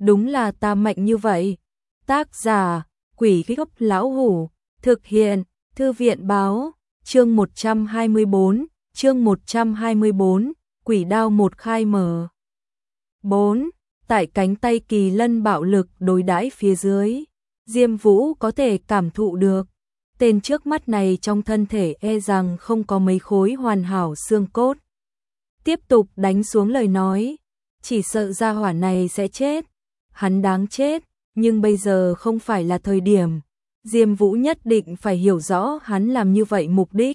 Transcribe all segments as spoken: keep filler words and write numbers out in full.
đúng là ta mạnh như vậy. Tác giả, Quỷ Gốc Lão Hủ, thực hiện, Thư viện Báo, chương một trăm hai mươi bốn, chương một trăm hai mươi bốn, Quỷ Đao một khai mở. bốn. Tại cánh tay Kỳ Lân bạo lực đối đãi phía dưới, Diêm Vũ có thể cảm thụ được, tên trước mắt này trong thân thể e rằng không có mấy khối hoàn hảo xương cốt. Tiếp tục đánh xuống lời nói, chỉ sợ gia hỏa này sẽ chết, hắn đáng chết, nhưng bây giờ không phải là thời điểm. Diêm Vũ nhất định phải hiểu rõ hắn làm như vậy mục đích.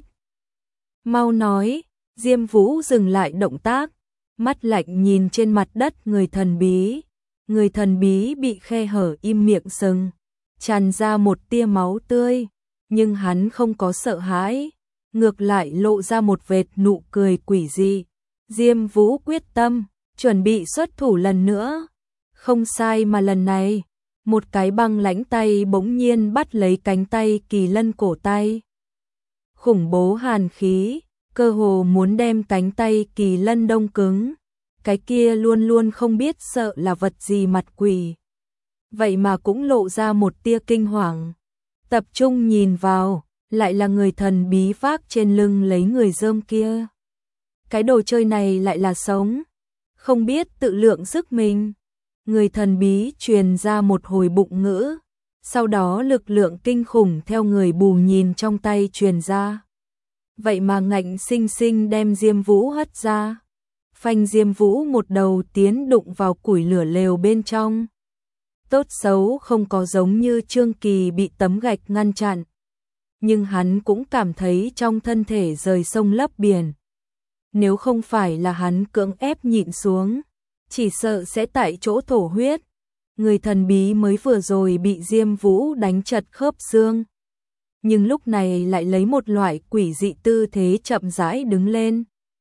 Mau nói, Diêm Vũ dừng lại động tác, mắt lạnh nhìn trên mặt đất người thần bí. Người thần bí bị khe hở im miệng sừng, tràn ra một tia máu tươi, nhưng hắn không có sợ hãi, ngược lại lộ ra một vệt nụ cười quỷ dị. Diêm Vũ quyết tâm, chuẩn bị xuất thủ lần nữa. Không sai mà lần này, một cái băng lãnh tay bỗng nhiên bắt lấy cánh tay Kỳ Lân cổ tay. Khủng bố hàn khí, cơ hồ muốn đem cánh tay Kỳ Lân đông cứng. Cái kia luôn luôn không biết sợ là vật gì mặt quỷ. Vậy mà cũng lộ ra một tia kinh hoàng. Tập trung nhìn vào, lại là người thần bí vác trên lưng lấy người rơm kia. Cái đồ chơi này lại là sống, không biết tự lượng sức mình. Người thần bí truyền ra một hồi bụng ngữ, sau đó lực lượng kinh khủng theo người bù nhìn trong tay truyền ra. Vậy mà ngạnh sinh sinh đem Diêm Vũ hất ra. Phanh, Diêm Vũ một đầu tiến đụng vào củi lửa lều bên trong. Tốt xấu không có giống như Trương Kỳ bị tấm gạch ngăn chặn, nhưng hắn cũng cảm thấy trong thân thể rời sông lấp biển. Nếu không phải là hắn cưỡng ép nhịn xuống, chỉ sợ sẽ tại chỗ thổ huyết. Người thần bí mới vừa rồi bị Diêm Vũ đánh chật khớp xương, nhưng lúc này lại lấy một loại quỷ dị tư thế chậm rãi đứng lên.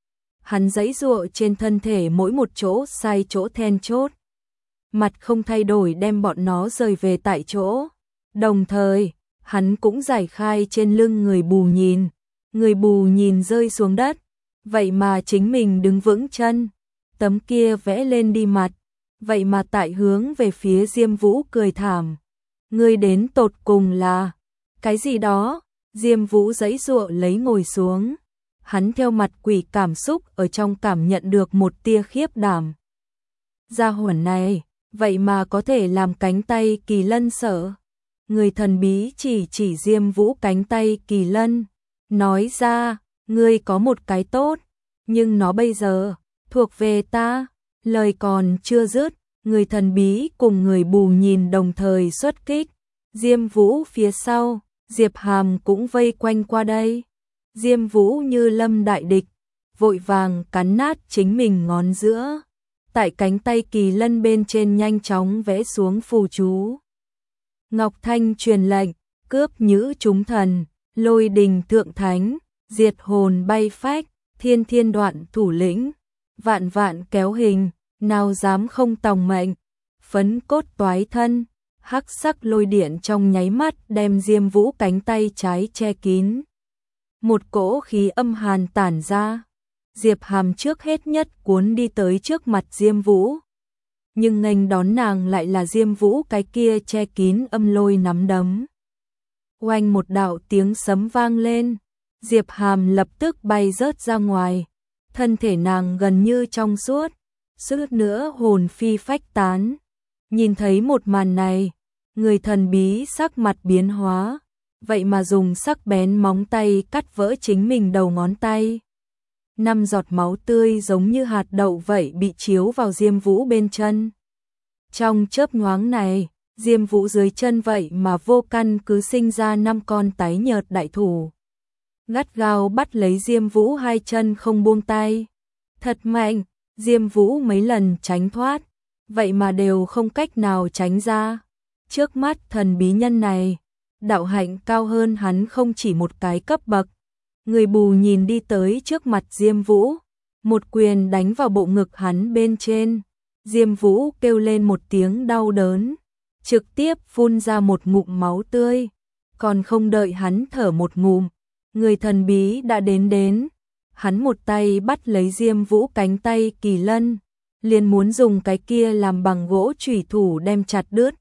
Hắn giãy giụa trên thân thể mỗi một chỗ sai chỗ then chốt, mặt không thay đổi đem bọn nó rời về tại chỗ. Đồng thời, hắn cũng giải khai trên lưng người bù nhìn. Người bù nhìn rơi xuống đất, vậy mà chính mình đứng vững chân. Tấm kia vẽ lên đi mặt, vậy mà tại hướng về phía Diêm Vũ cười thảm. Ngươi đến tột cùng là cái gì đó? Diêm Vũ giãy giụa lấy ngồi xuống. Hắn theo mặt quỷ cảm xúc ở trong cảm nhận được một tia khiếp đảm. Gia hỏa này, vậy mà có thể làm cánh tay Kỳ Lân sợ. Người thần bí chỉ chỉ Diêm Vũ cánh tay Kỳ Lân, nói ra, ngươi có một cái tốt, nhưng nó bây giờ thuộc về ta. Lời còn chưa dứt, người thần bí cùng người bù nhìn đồng thời xuất kích. Diêm Vũ phía sau, Diệp Hàm cũng vây quanh qua đây. Diêm Vũ như lâm đại địch, vội vàng cắn nát chính mình ngón giữa. Tại cánh tay Kỳ Lân bên trên nhanh chóng vẽ xuống phù chú. Ngọc Thanh truyền lệnh, cướp nhữ chúng thần, lôi đình thượng thánh, diệt hồn bay phách, thiên thiên đoạn thủ lĩnh, vạn vạn kéo hình, nào dám không tòng mệnh, phấn cốt toái thân. Hắc sắc lôi điện trong nháy mắt đem Diêm Vũ cánh tay trái che kín. Một cỗ khí âm hàn tản ra. Diệp Hàm trước hết nhất cuốn đi tới trước mặt Diêm Vũ. Nhưng nghênh đón nàng lại là Diêm Vũ cái kia che kín âm lôi nắm đấm. Oanh, một đạo tiếng sấm vang lên. Diệp Hàm lập tức bay rớt ra ngoài. Thân thể nàng gần như trong suốt, suýt nữa hồn phi phách tán. Nhìn thấy một màn này, người thần bí sắc mặt biến hóa. Vậy mà dùng sắc bén móng tay cắt vỡ chính mình đầu ngón tay. Năm giọt máu tươi giống như hạt đậu vậy bị chiếu vào Diêm Vũ bên chân. Trong chớp nhoáng này, Diêm Vũ dưới chân vậy mà vô căn cứ sinh ra năm con tái nhợt đại thủ. Gắt gao bắt lấy Diêm Vũ hai chân không buông tay. Thật mạnh, Diêm Vũ mấy lần tránh thoát, vậy mà đều không cách nào tránh ra. Trước mắt thần bí nhân này, đạo hạnh cao hơn hắn không chỉ một cái cấp bậc. Người bù nhìn đi tới trước mặt Diêm Vũ, một quyền đánh vào bộ ngực hắn bên trên. Diêm Vũ kêu lên một tiếng đau đớn, trực tiếp phun ra một ngụm máu tươi. Còn không đợi hắn thở một ngụm, người thần bí đã đến đến. Hắn một tay bắt lấy Diêm Vũ cánh tay Kỳ Lân, liền muốn dùng cái kia làm bằng gỗ chủy thủ đem chặt đứt.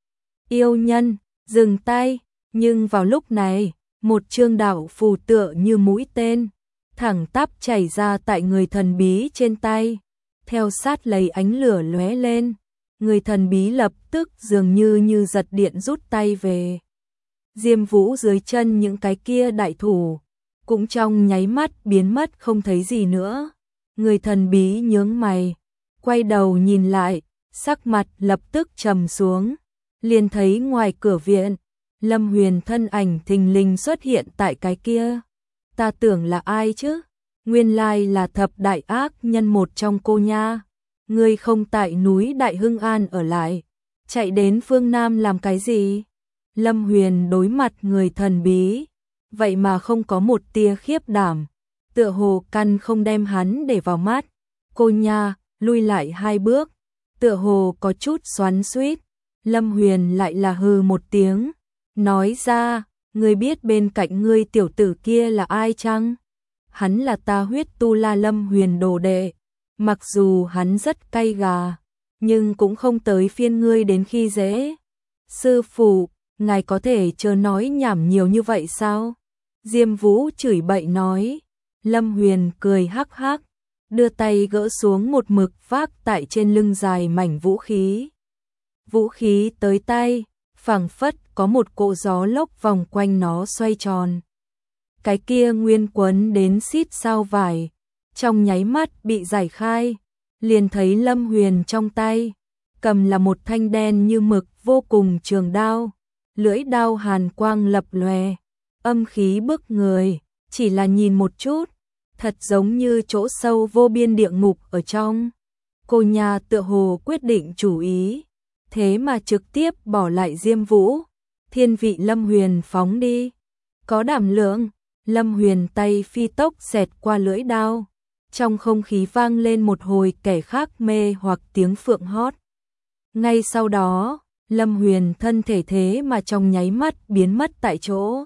Yêu nhân, dừng tay, nhưng vào lúc này, một chương đạo phù tựa như mũi tên, thẳng tắp chảy ra tại người thần bí trên tay, theo sát lấy ánh lửa lóe lên, người thần bí lập tức dường như như giật điện rút tay về. Diêm Vũ dưới chân những cái kia đại thủ, cũng trong nháy mắt biến mất không thấy gì nữa. Người thần bí nhướng mày, quay đầu nhìn lại, sắc mặt lập tức trầm xuống, liền thấy ngoài cửa viện, Lâm Huyền thân ảnh thình lình xuất hiện tại cái kia. Ta tưởng là ai chứ? Nguyên lai là thập đại ác nhân một trong cô nha. Ngươi không tại núi Đại Hưng An ở lại, chạy đến phương Nam làm cái gì? Lâm Huyền đối mặt người thần bí, vậy mà không có một tia khiếp đảm, tựa hồ căn không đem hắn để vào mắt. Cô nha, lui lại hai bước, tựa hồ có chút xoắn xuýt. Lâm Huyền lại là hừ một tiếng, nói ra, ngươi biết bên cạnh ngươi tiểu tử kia là ai chăng? Hắn là ta huyết tu la Lâm Huyền đồ đệ, mặc dù hắn rất cay gà, nhưng cũng không tới phiên ngươi đến khi dễ. Sư phụ, ngài có thể chớ nói nhảm nhiều như vậy sao? Diêm Vũ chửi bậy nói. Lâm Huyền cười hắc hắc, đưa tay gỡ xuống một mực vác tại trên lưng dài mảnh vũ khí. Vũ khí tới tay, phảng phất có một cỗ gió lốc vòng quanh nó xoay tròn. Cái kia nguyên quấn đến xít sao vải, trong nháy mắt bị giải khai, liền thấy Lâm Huyền trong tay, cầm là một thanh đen như mực vô cùng trường đao, lưỡi đao hàn quang lập lòe, âm khí bức người, chỉ là nhìn một chút, thật giống như chỗ sâu vô biên địa ngục ở trong. Cô nhà tựa hồ quyết định chủ ý, thế mà trực tiếp bỏ lại Diêm Vũ, thiên vị Lâm Huyền phóng đi. Có đảm lượng, Lâm Huyền tay phi tốc xẹt qua lưỡi đao, trong không khí vang lên một hồi kẻ khác mê hoặc tiếng phượng hót. Ngay sau đó, Lâm Huyền thân thể thế mà trong nháy mắt biến mất tại chỗ.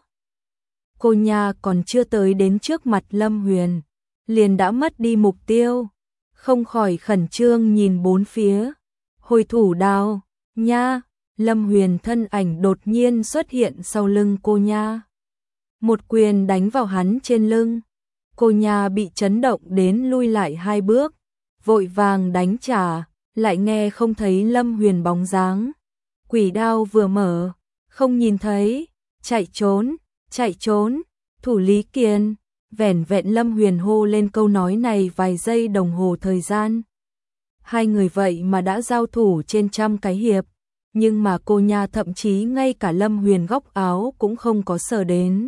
Cô nha còn chưa tới đến trước mặt Lâm Huyền, liền đã mất đi mục tiêu, không khỏi khẩn trương nhìn bốn phía. Hồi thủ đao, nha, Lâm Huyền thân ảnh đột nhiên xuất hiện sau lưng cô nha. Một quyền đánh vào hắn trên lưng, cô nha bị chấn động đến lui lại hai bước, vội vàng đánh trả, lại nghe không thấy Lâm Huyền bóng dáng. Quỷ đao vừa mở, không nhìn thấy, chạy trốn, chạy trốn, thủ Lý Kiền. Vẻn vẹn Lâm Huyền hô lên câu nói này vài giây đồng hồ thời gian. Hai người vậy mà đã giao thủ trên trăm cái hiệp, nhưng mà cô nha thậm chí ngay cả Lâm Huyền góc áo cũng không có sờ đến.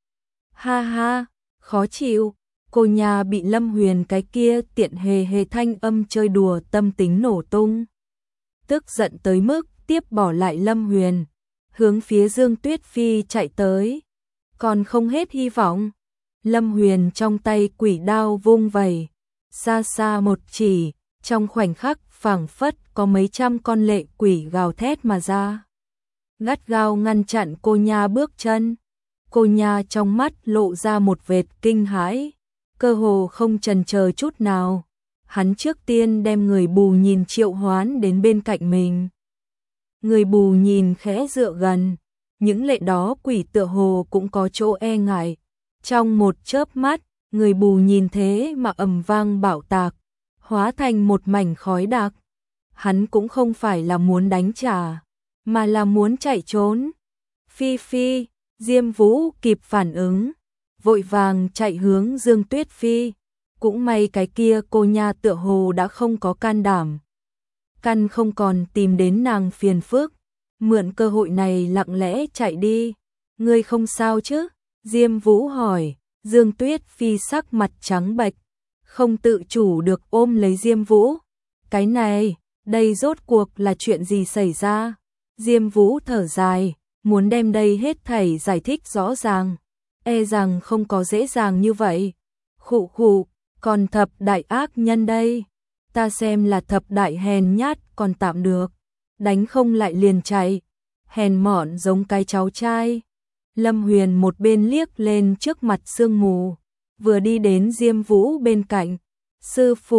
Ha ha, khó chịu, cô nha bị Lâm Huyền cái kia tiện hề hề thanh âm chơi đùa tâm tính nổ tung. Tức giận tới mức tiếp bỏ lại Lâm Huyền, hướng phía Dương Tuyết Phi chạy tới. Còn không hết hy vọng. Lâm Huyền trong tay quỷ đao vung vẩy, xa xa một chỉ, trong khoảnh khắc phảng phất có mấy trăm con lệ quỷ gào thét mà ra. Gắt gao ngăn chặn cô nha bước chân. Cô nha trong mắt lộ ra một vệt kinh hãi, cơ hồ không chần chờ chút nào. Hắn trước tiên đem người bù nhìn triệu hoán đến bên cạnh mình. Người bù nhìn khẽ dựa gần, những lệ đó quỷ tựa hồ cũng có chỗ e ngại. Trong một chớp mắt, người bù nhìn thế mà ầm vang bạo tạc, hóa thành một mảnh khói đặc. Hắn cũng không phải là muốn đánh trả, mà là muốn chạy trốn. Phi Phi, Diêm Vũ kịp phản ứng, vội vàng chạy hướng Dương Tuyết Phi. Cũng may cái kia cô nha tựa hồ đã không có can đảm, căn không còn tìm đến nàng phiền phức, mượn cơ hội này lặng lẽ chạy đi. Ngươi không sao chứ? Diêm Vũ hỏi. Dương Tuyết Phi sắc mặt trắng bệch, không tự chủ được ôm lấy Diêm Vũ. Cái này, đây rốt cuộc là chuyện gì xảy ra? Diêm Vũ thở dài, muốn đem đây hết thảy giải thích rõ ràng, e rằng không có dễ dàng như vậy. Khụ khụ, còn thập đại ác nhân đây, ta xem là thập đại hèn nhát còn tạm được, đánh không lại liền chạy, hèn mọn giống cái cháu trai. Lâm Huyền một bên liếc lên trước mặt sương mù, vừa đi đến Diêm Vũ bên cạnh. Sư phụ,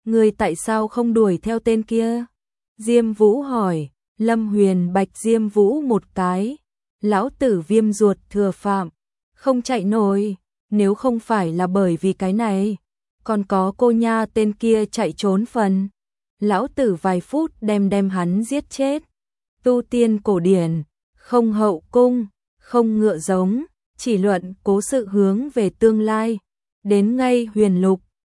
Người tại sao không đuổi theo tên kia? Diêm Vũ hỏi. Lâm Huyền bạch Diêm Vũ một cái. Lão tử viêm ruột thừa phạm. Không chạy nổi. Nếu không phải là bởi vì cái này. Còn có cô nha tên kia chạy trốn phần. Lão tử vài phút đem đem hắn giết chết. Tu tiên cổ điển. Không hậu cung. Không ngựa giống. Chỉ luận cố sự hướng về tương lai. Đến ngay huyền lục.